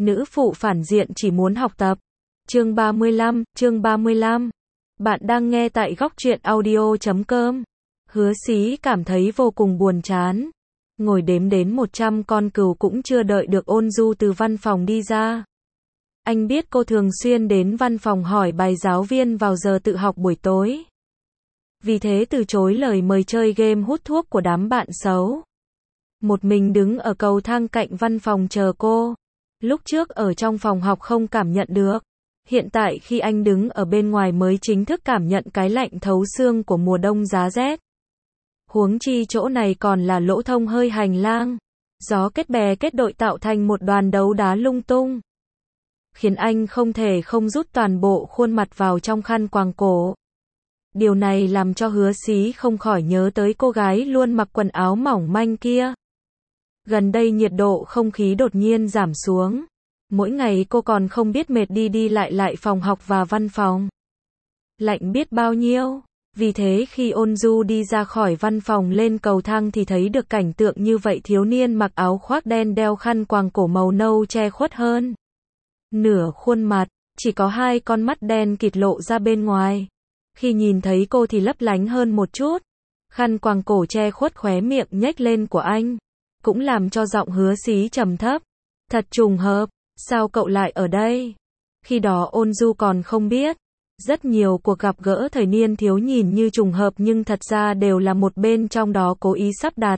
Nữ phụ phản diện chỉ muốn học tập. Chương 35. Bạn đang nghe tại góc truyện audio.com. Hứa Xí cảm thấy vô cùng buồn chán. Ngồi đếm đến 100 con cừu cũng chưa đợi được Ôn Du từ văn phòng đi ra. Anh biết cô thường xuyên đến văn phòng hỏi bài giáo viên vào giờ tự học buổi tối. Vì thế từ chối lời mời chơi game hút thuốc của đám bạn xấu. Một mình đứng ở cầu thang cạnh văn phòng chờ cô. Lúc trước ở trong phòng học không cảm nhận được. Hiện tại khi anh đứng ở bên ngoài mới chính thức cảm nhận cái lạnh thấu xương của mùa đông giá rét. Huống chi chỗ này còn là lỗ thông hơi hành lang. Gió kết bè kết đội tạo thành một đoàn đấu đá lung tung. Khiến anh không thể không rút toàn bộ khuôn mặt vào trong khăn quàng cổ. Điều này làm cho Hứa Xí không khỏi nhớ tới cô gái luôn mặc quần áo mỏng manh kia. Gần đây nhiệt độ không khí đột nhiên giảm xuống. Mỗi ngày cô còn không biết mệt đi lại phòng học và văn phòng. Lạnh biết bao nhiêu. Vì thế khi Ôn Du đi ra khỏi văn phòng lên cầu thang thì thấy được cảnh tượng như vậy, thiếu niên mặc áo khoác đen đeo khăn quàng cổ màu nâu che khuất hơn nửa khuôn mặt, chỉ có hai con mắt đen kịt lộ ra bên ngoài. Khi nhìn thấy cô thì lấp lánh hơn một chút. Khăn quàng cổ che khuất khóe miệng nhếch lên của anh, cũng làm cho giọng Hứa Xí trầm thấp. Thật trùng hợp, sao cậu lại ở đây? Khi đó Ôn Du còn không biết. Rất nhiều cuộc gặp gỡ thời niên thiếu nhìn như trùng hợp nhưng thật ra đều là một bên trong đó cố ý sắp đặt.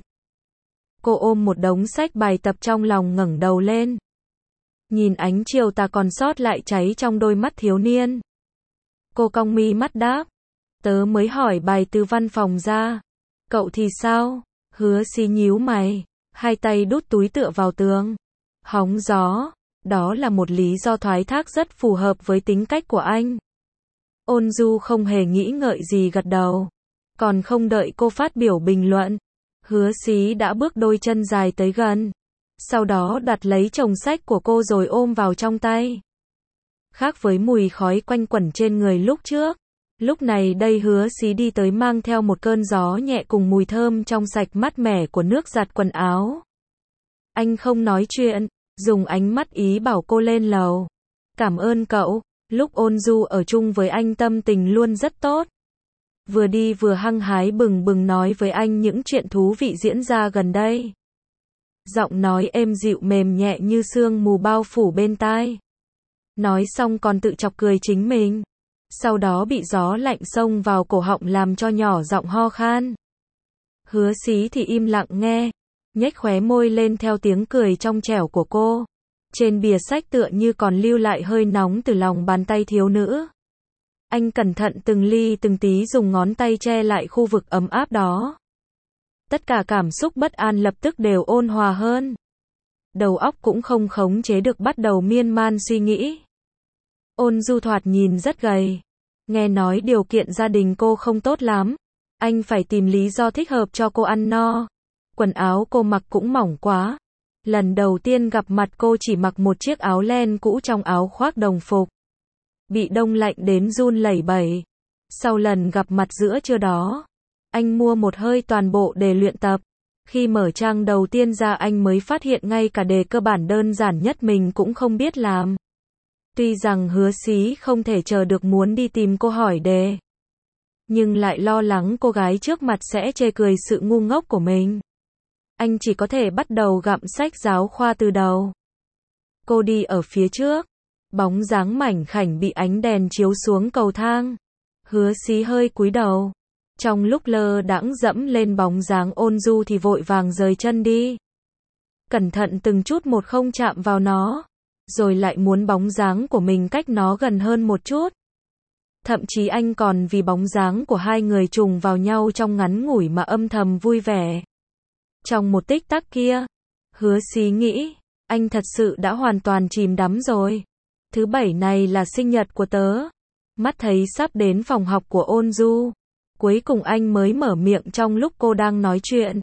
Cô ôm một đống sách bài tập trong lòng ngẩng đầu lên. Nhìn ánh chiều tà còn sót lại cháy trong đôi mắt thiếu niên. Cô cong mi mắt đáp. Tớ mới hỏi bài từ văn phòng ra. Cậu thì sao? Hứa Xí nhíu mày, hai tay đút túi tựa vào tường. Hóng gió, đó là một lý do thoái thác rất phù hợp với tính cách của anh. Ôn Du không hề nghĩ ngợi gì gật đầu. Còn không đợi cô phát biểu bình luận, Hứa Xí đã bước đôi chân dài tới gần. Sau đó đặt lấy chồng sách của cô rồi ôm vào trong tay. Khác với mùi khói quanh quẩn trên người lúc trước, lúc này đây Hứa Xí đi tới mang theo một cơn gió nhẹ cùng mùi thơm trong sạch mát mẻ của nước giặt quần áo. Anh không nói chuyện, dùng ánh mắt ý bảo cô lên lầu. Cảm ơn cậu. Lúc Ôn Du ở chung với anh tâm tình luôn rất tốt. Vừa đi vừa hăng hái bừng bừng nói với anh những chuyện thú vị diễn ra gần đây. Giọng nói êm dịu mềm nhẹ như sương mù bao phủ bên tai. Nói xong còn tự chọc cười chính mình. Sau đó bị gió lạnh xông vào cổ họng làm cho nhỏ giọng ho khan. Hứa Xí thì im lặng nghe, nhếch khóe môi lên theo tiếng cười trong trẻo của cô. Trên bìa sách tựa như còn lưu lại hơi nóng từ lòng bàn tay thiếu nữ. Anh cẩn thận từng ly từng tí dùng ngón tay che lại khu vực ấm áp đó. Tất cả cảm xúc bất an lập tức đều ôn hòa hơn. Đầu óc cũng không khống chế được bắt đầu miên man suy nghĩ. Ôn Du thoạt nhìn rất gầy. Nghe nói điều kiện gia đình cô không tốt lắm. Anh phải tìm lý do thích hợp cho cô ăn no. Quần áo cô mặc cũng mỏng quá. Lần đầu tiên gặp mặt cô chỉ mặc một chiếc áo len cũ trong áo khoác đồng phục. Bị đông lạnh đến run lẩy bẩy. Sau lần gặp mặt giữa trưa đó, anh mua một hơi toàn bộ để luyện tập. Khi mở trang đầu tiên ra anh mới phát hiện ngay cả đề cơ bản đơn giản nhất mình cũng không biết làm. Tuy rằng Hứa Xí không thể chờ được muốn đi tìm cô hỏi đề, nhưng lại lo lắng cô gái trước mặt sẽ chê cười sự ngu ngốc của mình. Anh chỉ có thể bắt đầu gặm sách giáo khoa từ đầu. Cô đi ở phía trước, bóng dáng mảnh khảnh bị ánh đèn chiếu xuống cầu thang. Hứa Xí hơi cúi đầu. Trong lúc lơ đãng dẫm lên bóng dáng Ôn Du thì vội vàng rời chân đi. Cẩn thận từng chút một không chạm vào nó. Rồi lại muốn bóng dáng của mình cách nó gần hơn một chút. Thậm chí anh còn vì bóng dáng của hai người trùng vào nhau trong ngắn ngủi mà âm thầm vui vẻ. Trong một tích tắc kia, Hứa Xí nghĩ, anh thật sự đã hoàn toàn chìm đắm rồi. Thứ bảy này là sinh nhật của tớ. Mắt thấy sắp đến phòng học của Ôn Du. Cuối cùng anh mới mở miệng trong lúc cô đang nói chuyện.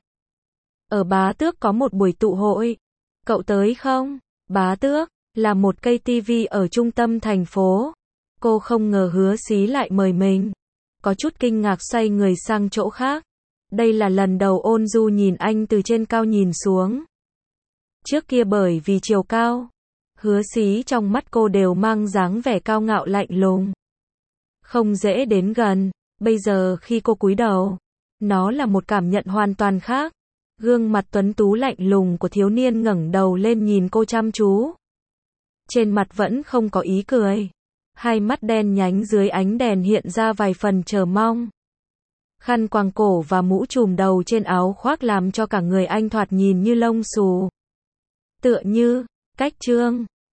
Ở Bá Tước có một buổi tụ hội. Cậu tới không? Bá Tước là một cây tivi ở trung tâm thành phố. Cô không ngờ Hứa Xí lại mời mình. Có chút kinh ngạc xoay người sang chỗ khác. Đây là lần đầu Ôn Du nhìn anh từ trên cao nhìn xuống. Trước kia bởi vì chiều cao, Hứa Xí trong mắt cô đều mang dáng vẻ cao ngạo lạnh lùng. Không dễ đến gần, bây giờ khi cô cúi đầu, nó là một cảm nhận hoàn toàn khác. Gương mặt tuấn tú lạnh lùng của thiếu niên ngẩng đầu lên nhìn cô chăm chú. Trên mặt vẫn không có ý cười. Hai mắt đen nhánh dưới ánh đèn hiện ra vài phần chờ mong. Khăn quàng cổ và mũ trùm đầu trên áo khoác làm cho cả người anh thoạt nhìn như lông xù. Tựa như, cách trương.